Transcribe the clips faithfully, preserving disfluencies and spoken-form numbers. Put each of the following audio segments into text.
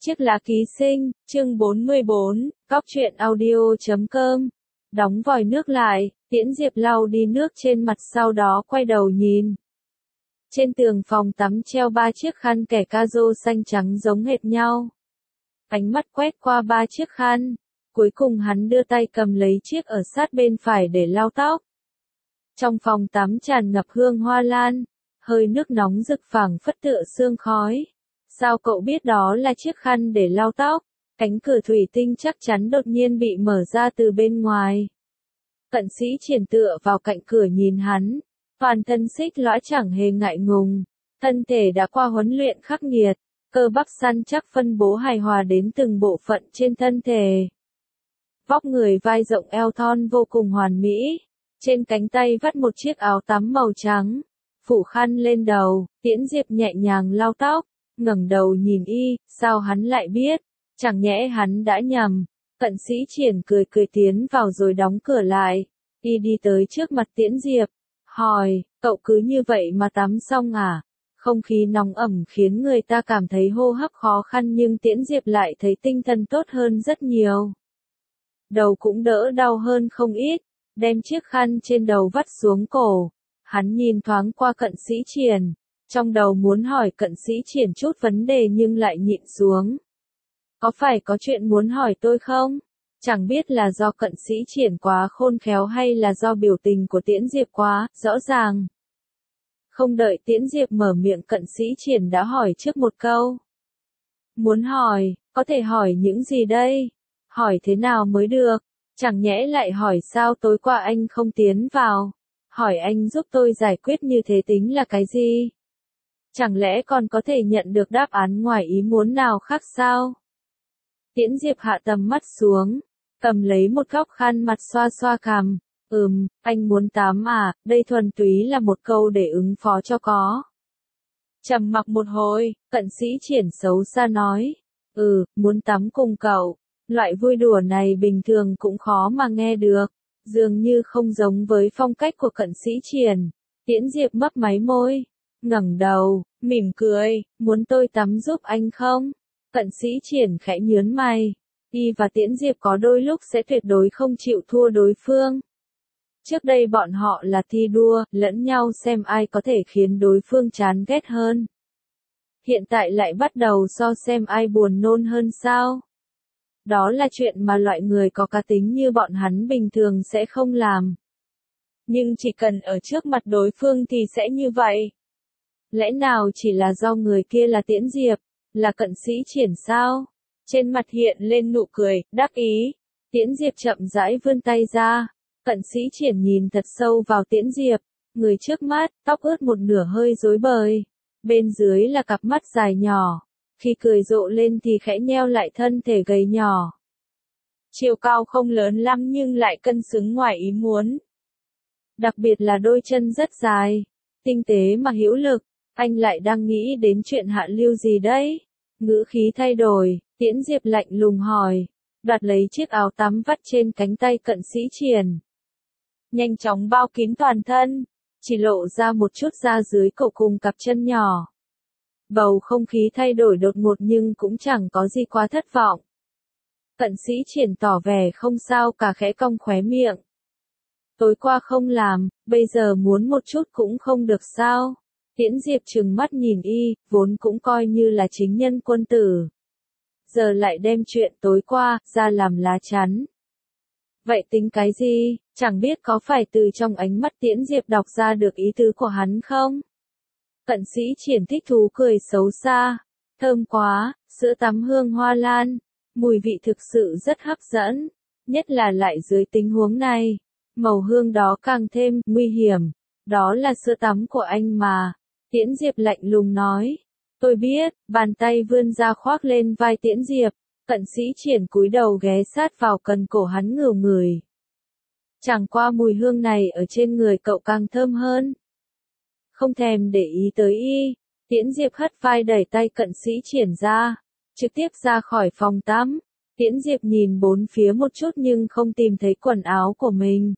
Chiếc lá ký sinh, chương bốn mươi bốn, góc truyện audio chấm com. Đóng vòi nước lại, Tiễn Diệp lau đi nước trên mặt sau đó quay đầu nhìn. Trên tường phòng tắm treo ba chiếc khăn kẻ ca rô xanh trắng giống hệt nhau. Ánh mắt quét qua ba chiếc khăn, cuối cùng hắn đưa tay cầm lấy chiếc ở sát bên phải để lau tóc. Trong phòng tắm tràn ngập hương hoa lan, hơi nước nóng rực phảng phất tựa sương khói. Sao cậu biết đó là chiếc khăn để lau tóc? Cánh cửa thủy tinh chắc chắn đột nhiên bị mở ra từ bên ngoài. Cận Sĩ Triển tựa vào cạnh cửa nhìn hắn, toàn thân xích lõa chẳng hề ngại ngùng, thân thể đã qua huấn luyện khắc nghiệt, cơ bắp săn chắc phân bố hài hòa đến từng bộ phận trên thân thể. Vóc người vai rộng eo thon vô cùng hoàn mỹ, trên cánh tay vắt một chiếc áo tắm màu trắng, phủ khăn lên đầu, Tiễn Diệp nhẹ nhàng lau tóc. Ngẩng đầu nhìn y, sao hắn lại biết? Chẳng nhẽ hắn đã nhầm. Cận Sĩ Triển cười cười tiến vào rồi đóng cửa lại. Y đi tới trước mặt Tiễn Diệp, hỏi, cậu cứ như vậy mà tắm xong à? Không khí nóng ẩm khiến người ta cảm thấy hô hấp khó khăn nhưng Tiễn Diệp lại thấy tinh thần tốt hơn rất nhiều. Đầu cũng đỡ đau hơn không ít, đem chiếc khăn trên đầu vắt xuống cổ. Hắn nhìn thoáng qua Cận Sĩ Triển. Trong đầu muốn hỏi Cận Sĩ Triển chút vấn đề nhưng lại nhịn xuống. Có phải có chuyện muốn hỏi tôi không? Chẳng biết là do Cận Sĩ Triển quá khôn khéo hay là do biểu tình của Tiễn Diệp quá rõ ràng. Không đợi Tiễn Diệp mở miệng Cận Sĩ Triển đã hỏi trước một câu. Muốn hỏi, có thể hỏi những gì đây? Hỏi thế nào mới được? Chẳng nhẽ lại hỏi sao tối qua anh không tiến vào? Hỏi anh giúp tôi giải quyết như thế tính là cái gì? Chẳng lẽ còn có thể nhận được đáp án ngoài ý muốn nào khác sao? Tiễn Diệp hạ tầm mắt xuống, cầm lấy một góc khăn mặt xoa xoa cằm. Ừm, anh muốn tắm à, đây thuần túy là một câu để ứng phó cho có. Trầm mặc một hồi, Cận Sĩ Triển xấu xa nói. Ừ, muốn tắm cùng cậu. Loại vui đùa này bình thường cũng khó mà nghe được. Dường như không giống với phong cách của Cận Sĩ Triển. Tiễn Diệp mấp máy môi. Ngẩng đầu, mỉm cười, muốn tôi tắm giúp anh không? Cận Sĩ Triển khẽ nhướng mày. Y và Tiễn Diệp có đôi lúc sẽ tuyệt đối không chịu thua đối phương. Trước đây bọn họ là thi đua, lẫn nhau xem ai có thể khiến đối phương chán ghét hơn. Hiện tại lại bắt đầu so xem ai buồn nôn hơn sao? Đó là chuyện mà loại người có cá tính như bọn hắn bình thường sẽ không làm. Nhưng chỉ cần ở trước mặt đối phương thì sẽ như vậy. Lẽ nào chỉ là do người kia là Tiễn Diệp, là Cận Sĩ Triển sao? Trên mặt hiện lên nụ cười, đắc ý. Tiễn Diệp chậm rãi vươn tay ra. Cận Sĩ Triển nhìn thật sâu vào Tiễn Diệp. Người trước mắt, tóc ướt một nửa hơi rối bời. Bên dưới là cặp mắt dài nhỏ. Khi cười rộ lên thì khẽ nheo lại thân thể gầy nhỏ. Chiều cao không lớn lắm nhưng lại cân xứng ngoài ý muốn. Đặc biệt là đôi chân rất dài. Tinh tế mà hữu lực. Anh lại đang nghĩ đến chuyện hạ lưu gì đấy? Ngữ khí thay đổi, Tiễn Diệp lạnh lùng hỏi. Đoạt lấy chiếc áo tắm vắt trên cánh tay Cận Sĩ Triển. Nhanh chóng bao kín toàn thân, chỉ lộ ra một chút da dưới cổ cùng cặp chân nhỏ. Bầu không khí thay đổi đột ngột nhưng cũng chẳng có gì quá thất vọng. Cận Sĩ Triển tỏ vẻ không sao cả khẽ cong khóe miệng. Tối qua không làm, bây giờ muốn một chút cũng không được sao? Tiễn Diệp trừng mắt nhìn y, vốn cũng coi như là chính nhân quân tử. Giờ lại đem chuyện tối qua, ra làm lá chắn. Vậy tính cái gì, chẳng biết có phải từ trong ánh mắt Tiễn Diệp đọc ra được ý tứ của hắn không? Cận Sĩ Triển thích thú cười xấu xa. Thơm quá, sữa tắm hương hoa lan. Mùi vị thực sự rất hấp dẫn. Nhất là lại dưới tình huống này. Màu hương đó càng thêm nguy hiểm. Đó là sữa tắm của anh mà. Tiễn Diệp lạnh lùng nói. Tôi biết, bàn tay vươn ra khoác lên vai Tiễn Diệp. Cận Sĩ Triển cúi đầu ghé sát vào cần cổ hắn ngửi ngửi. Chẳng qua mùi hương này ở trên người cậu càng thơm hơn. Không thèm để ý tới y, Tiễn Diệp hất vai đẩy tay Cận Sĩ Triển ra. Trực tiếp ra khỏi phòng tắm. Tiễn Diệp nhìn bốn phía một chút nhưng không tìm thấy quần áo của mình.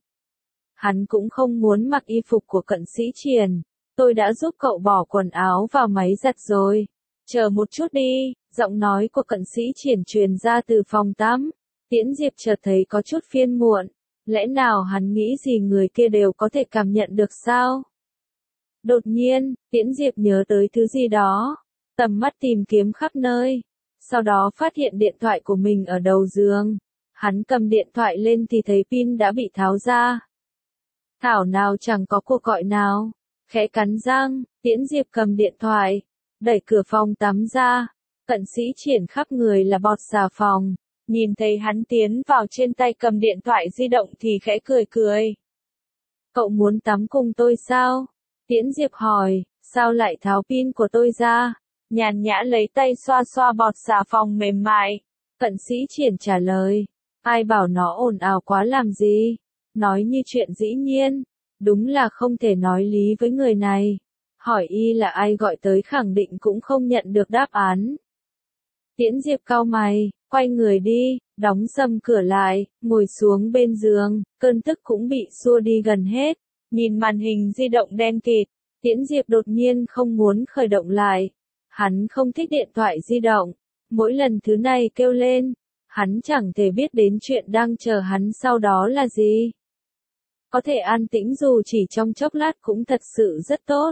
Hắn cũng không muốn mặc y phục của Cận Sĩ Triển. Tôi đã giúp cậu bỏ quần áo vào máy giặt rồi. Chờ một chút đi, giọng nói của Cận Sĩ Triển truyền ra từ phòng tắm. Tiễn Diệp chợt thấy có chút phiền muộn. Lẽ nào hắn nghĩ gì người kia đều có thể cảm nhận được sao? Đột nhiên, Tiễn Diệp nhớ tới thứ gì đó. Tầm mắt tìm kiếm khắp nơi. Sau đó phát hiện điện thoại của mình ở đầu giường. Hắn cầm điện thoại lên thì thấy pin đã bị tháo ra. Thảo nào chẳng có cuộc gọi nào. Khẽ cắn răng, Tiễn Diệp cầm điện thoại, đẩy cửa phòng tắm ra. Cận Sĩ Triển khắp người là bọt xà phòng. Nhìn thấy hắn tiến vào trên tay cầm điện thoại di động thì khẽ cười cười. Cậu muốn tắm cùng tôi sao? Tiễn Diệp hỏi, sao lại tháo pin của tôi ra? Nhàn nhã lấy tay xoa xoa bọt xà phòng mềm mại. Cận Sĩ Triển trả lời, ai bảo nó ồn ào quá làm gì? Nói như chuyện dĩ nhiên, đúng là không thể nói lý với người này. Hỏi y là ai gọi tới khẳng định cũng không nhận được đáp án. Tiễn Diệp cau mày, quay người đi, đóng sầm cửa lại, ngồi xuống bên giường, cơn tức cũng bị xua đi gần hết. Nhìn màn hình di động đen kịt, Tiễn Diệp đột nhiên không muốn khởi động lại. Hắn không thích điện thoại di động. Mỗi lần thứ này kêu lên, hắn chẳng thể biết đến chuyện đang chờ hắn sau đó là gì. Có thể an tĩnh dù chỉ trong chốc lát cũng thật sự rất tốt.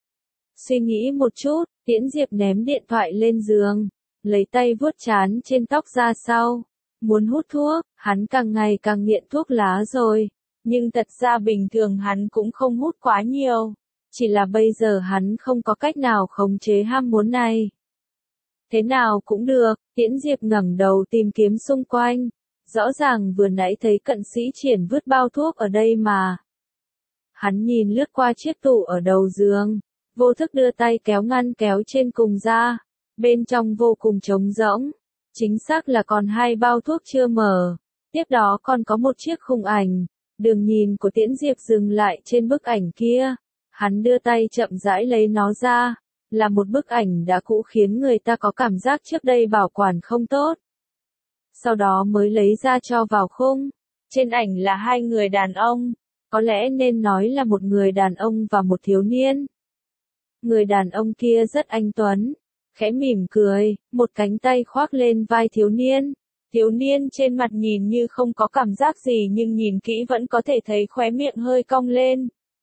Suy nghĩ một chút, Tiễn Diệp ném điện thoại lên giường, lấy tay vuốt trán trên tóc ra sau. Muốn hút thuốc, hắn càng ngày càng nghiện thuốc lá rồi. Nhưng thật ra bình thường hắn cũng không hút quá nhiều. Chỉ là bây giờ hắn không có cách nào khống chế ham muốn này. Thế nào cũng được, Tiễn Diệp ngẩng đầu tìm kiếm xung quanh. Rõ ràng vừa nãy thấy Cận Sĩ Triển vứt bao thuốc ở đây mà. Hắn nhìn lướt qua chiếc tủ ở đầu giường, vô thức đưa tay kéo ngăn kéo trên cùng ra. Bên trong vô cùng trống rỗng. Chính xác là còn hai bao thuốc chưa mở. Tiếp đó còn có một chiếc khung ảnh. Đường nhìn của Tiễn Diệp dừng lại trên bức ảnh kia. Hắn đưa tay chậm rãi lấy nó ra. Là một bức ảnh đã cũ khiến người ta có cảm giác trước đây bảo quản không tốt. Sau đó mới lấy ra cho vào khung. Trên ảnh là hai người đàn ông. Có lẽ nên nói là một người đàn ông và một thiếu niên. Người đàn ông kia rất anh tuấn. Khẽ mỉm cười, một cánh tay khoác lên vai thiếu niên. Thiếu niên trên mặt nhìn như không có cảm giác gì nhưng nhìn kỹ vẫn có thể thấy khóe miệng hơi cong lên.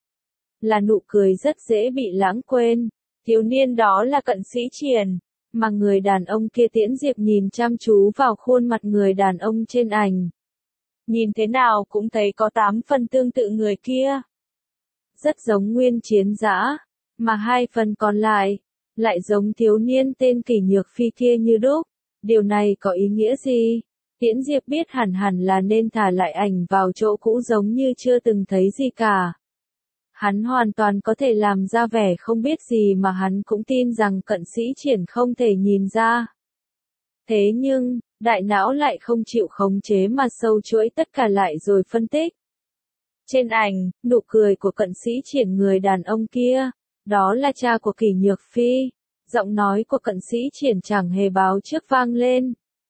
Là nụ cười rất dễ bị lãng quên. Thiếu niên đó là Cận Sĩ Triển, mà người đàn ông kia Tiễn Diệp nhìn chăm chú vào khuôn mặt người đàn ông trên ảnh. Nhìn thế nào cũng thấy có tám phần tương tự người kia. Rất giống Nguyên Chiến Dã, mà hai phần còn lại, lại giống thiếu niên tên Kỷ Nhược Phi kia như đúc. Điều này có ý nghĩa gì? Tiễn Diệp biết hẳn hẳn là nên thả lại ảnh vào chỗ cũ giống như chưa từng thấy gì cả. Hắn hoàn toàn có thể làm ra vẻ không biết gì mà hắn cũng tin rằng Cận Sĩ Triển không thể nhìn ra. Thế nhưng, đại não lại không chịu khống chế mà sâu chuỗi tất cả lại rồi phân tích. Trên ảnh, nụ cười của Cận Sĩ Triển người đàn ông kia, đó là cha của Kỷ Nhược Phi. Giọng nói của Cận Sĩ Triển chẳng hề báo trước vang lên.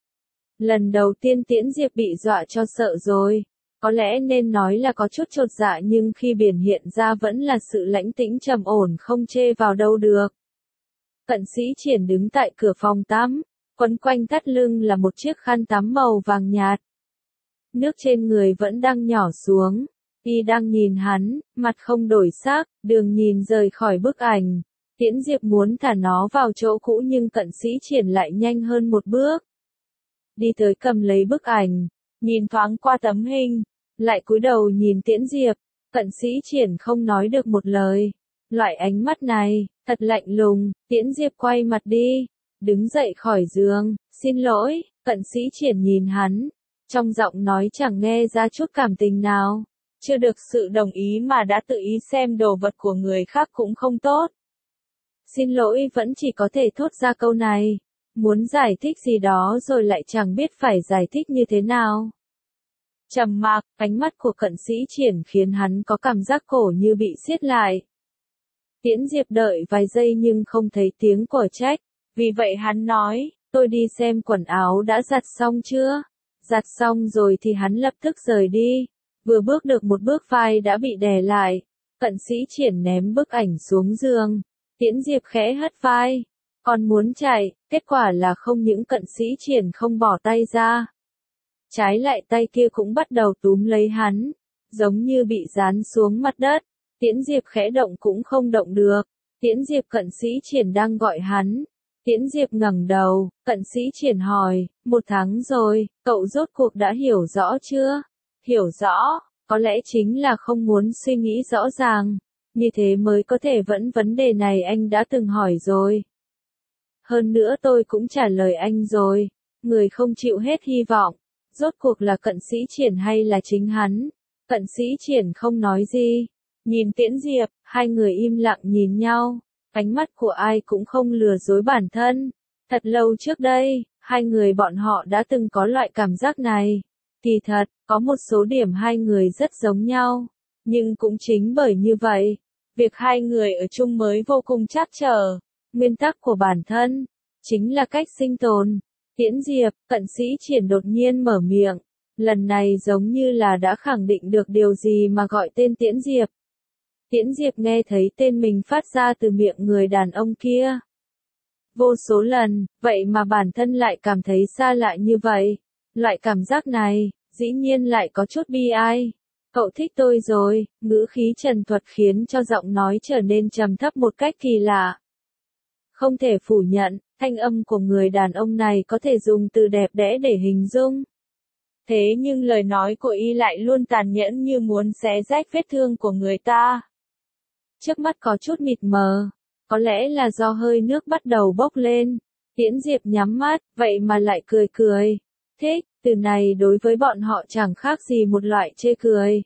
Lần đầu tiên Tiễn Diệp bị dọa cho sợ rồi. Có lẽ nên nói là có chút chột dạ nhưng khi biển hiện ra vẫn là sự lãnh tĩnh trầm ổn không chê vào đâu được. Cận Sĩ Triển đứng tại cửa phòng tắm, quấn quanh thắt lưng là một chiếc khăn tắm màu vàng nhạt. Nước trên người vẫn đang nhỏ xuống. Y đang nhìn hắn, mặt không đổi sắc, đường nhìn rời khỏi bức ảnh. Tiễn Diệp muốn thả nó vào chỗ cũ nhưng Cận Sĩ Triển lại nhanh hơn một bước. Đi tới cầm lấy bức ảnh, nhìn thoáng qua tấm hình, lại cúi đầu nhìn Tiễn Diệp. Cận Sĩ Triển không nói được một lời. Loại ánh mắt này, thật lạnh lùng. Tiễn Diệp quay mặt đi, đứng dậy khỏi giường. Xin lỗi. Cận Sĩ Triển nhìn hắn, trong giọng nói chẳng nghe ra chút cảm tình nào. Chưa được sự đồng ý mà đã tự ý xem đồ vật của người khác cũng không tốt. Xin lỗi vẫn chỉ có thể thốt ra câu này. Muốn giải thích gì đó rồi lại chẳng biết phải giải thích như thế nào. Trầm mặc, ánh mắt của Cận Sĩ Triển khiến hắn có cảm giác cổ như bị siết lại. Tiễn Diệp đợi vài giây nhưng không thấy tiếng của trách. Vì vậy hắn nói, tôi đi xem quần áo đã giặt xong chưa? Giặt xong rồi thì hắn lập tức rời đi. Vừa bước được một bước vai đã bị đè lại. Cận Sĩ Triển ném bức ảnh xuống giường. Tiễn Diệp khẽ hất vai. Còn muốn chạy, kết quả là không những Cận Sĩ Triển không bỏ tay ra. Trái lại tay kia cũng bắt đầu túm lấy hắn, giống như bị dán xuống mặt đất. Tiễn Diệp khẽ động cũng không động được. Tiễn Diệp Cận Sĩ Triển đang gọi hắn. Tiễn Diệp ngẩng đầu, Cận Sĩ Triển hỏi, một tháng rồi, cậu rốt cuộc đã hiểu rõ chưa? Hiểu rõ, có lẽ chính là không muốn suy nghĩ rõ ràng. Như thế mới có thể vẫn vấn đề này anh đã từng hỏi rồi. Hơn nữa tôi cũng trả lời anh rồi. Người không chịu hết hy vọng. Rốt cuộc là Cận Sĩ Triển hay là chính hắn? Cận Sĩ Triển không nói gì. Nhìn Tiễn Diệp, hai người im lặng nhìn nhau. Ánh mắt của ai cũng không lừa dối bản thân. Thật lâu trước đây, hai người bọn họ đã từng có loại cảm giác này. Kỳ thật, có một số điểm hai người rất giống nhau. Nhưng cũng chính bởi như vậy, việc hai người ở chung mới vô cùng trắc trở. Nguyên tắc của bản thân, chính là cách sinh tồn. Tiễn Diệp, Cận Sĩ Triển đột nhiên mở miệng. Lần này giống như là đã khẳng định được điều gì mà gọi tên Tiễn Diệp. Tiễn Diệp nghe thấy tên mình phát ra từ miệng người đàn ông kia. Vô số lần, vậy mà bản thân lại cảm thấy xa lạ như vậy. Loại cảm giác này, dĩ nhiên lại có chút bi ai. Cậu thích tôi rồi, ngữ khí trần thuật khiến cho giọng nói trở nên trầm thấp một cách kỳ lạ. Không thể phủ nhận, thanh âm của người đàn ông này có thể dùng từ đẹp đẽ để hình dung. Thế nhưng lời nói của y lại luôn tàn nhẫn như muốn xé rách vết thương của người ta. Trước mắt có chút mịt mờ, có lẽ là do hơi nước bắt đầu bốc lên. Tiễn Diệp nhắm mắt, vậy mà lại cười cười. Thích, từ này đối với bọn họ chẳng khác gì một loại chê cười.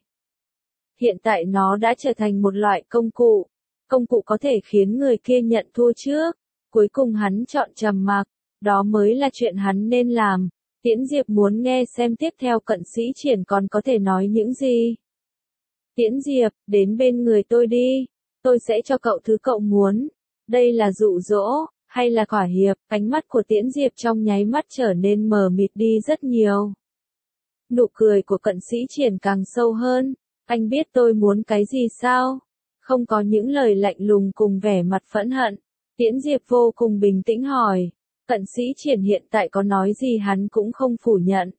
Hiện tại nó đã trở thành một loại công cụ. Công cụ có thể khiến người kia nhận thua trước. Cuối cùng hắn chọn trầm mặc, đó mới là chuyện hắn nên làm. Tiễn Diệp muốn nghe xem tiếp theo Cận Sĩ Triển còn có thể nói những gì. Tiễn Diệp, đến bên người tôi đi. Tôi sẽ cho cậu thứ cậu muốn. Đây là dụ dỗ, hay là thỏa hiệp? Ánh mắt của Tiễn Diệp trong nháy mắt trở nên mờ mịt đi rất nhiều. Nụ cười của Cận Sĩ Triển càng sâu hơn. Anh biết tôi muốn cái gì sao? Không có những lời lạnh lùng cùng vẻ mặt phẫn hận. Tiễn Diệp vô cùng bình tĩnh hỏi. Cận Sĩ Triển hiện tại có nói gì hắn cũng không phủ nhận.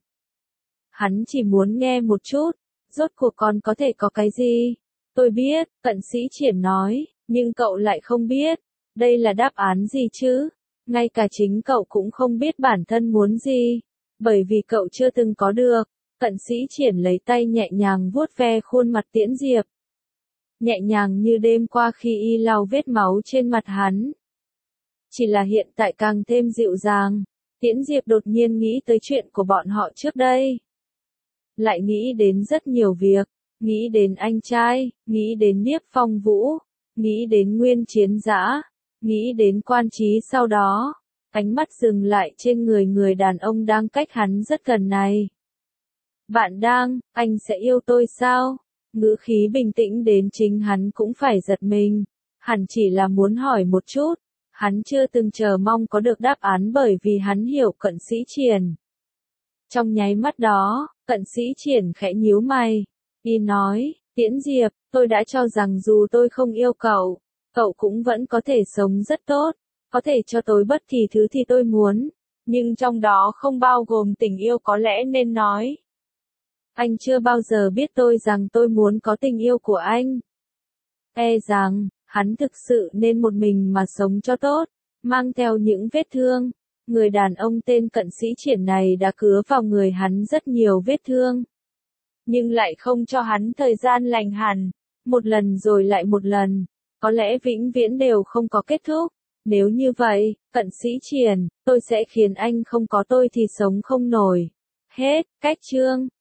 Hắn chỉ muốn nghe một chút. Rốt cuộc còn có thể có cái gì? Tôi biết, Cận Sĩ Triển nói, nhưng cậu lại không biết. Đây là đáp án gì chứ? Ngay cả chính cậu cũng không biết bản thân muốn gì. Bởi vì cậu chưa từng có được. Cận Sĩ Triển lấy tay nhẹ nhàng vuốt ve khuôn mặt Tiễn Diệp. Nhẹ nhàng như đêm qua khi y lau vết máu trên mặt hắn. Chỉ là hiện tại càng thêm dịu dàng. Tiễn Diệp đột nhiên nghĩ tới chuyện của bọn họ trước đây. Lại nghĩ đến rất nhiều việc. Nghĩ đến anh trai, nghĩ đến Niếp Phong Vũ, nghĩ đến Nguyên Chiến Dã, nghĩ đến Quan Chí sau đó. Ánh mắt dừng lại trên người người đàn ông đang cách hắn rất gần này. Bạn đang, anh sẽ yêu tôi sao? Ngữ khí bình tĩnh đến chính hắn cũng phải giật mình. Hẳn chỉ là muốn hỏi một chút. Hắn chưa từng chờ mong có được đáp án bởi vì hắn hiểu Cận Sĩ Triển. Trong nháy mắt đó, Cận Sĩ Triển khẽ nhíu mày. Y nói, Tiễn Diệp, tôi đã cho rằng dù tôi không yêu cậu, cậu cũng vẫn có thể sống rất tốt, có thể cho tôi bất kỳ thứ thì tôi muốn, nhưng trong đó không bao gồm tình yêu có lẽ nên nói. Anh chưa bao giờ biết tôi rằng tôi muốn có tình yêu của anh. E rằng, hắn thực sự nên một mình mà sống cho tốt, mang theo những vết thương. Người đàn ông tên Cận Sĩ Triển này đã cứa vào người hắn rất nhiều vết thương. Nhưng lại không cho hắn thời gian lành hẳn. Một lần rồi lại một lần. Có lẽ vĩnh viễn đều không có kết thúc. Nếu như vậy, Cận Sĩ Triển, tôi sẽ khiến anh không có tôi thì sống không nổi. Hết, cách chương.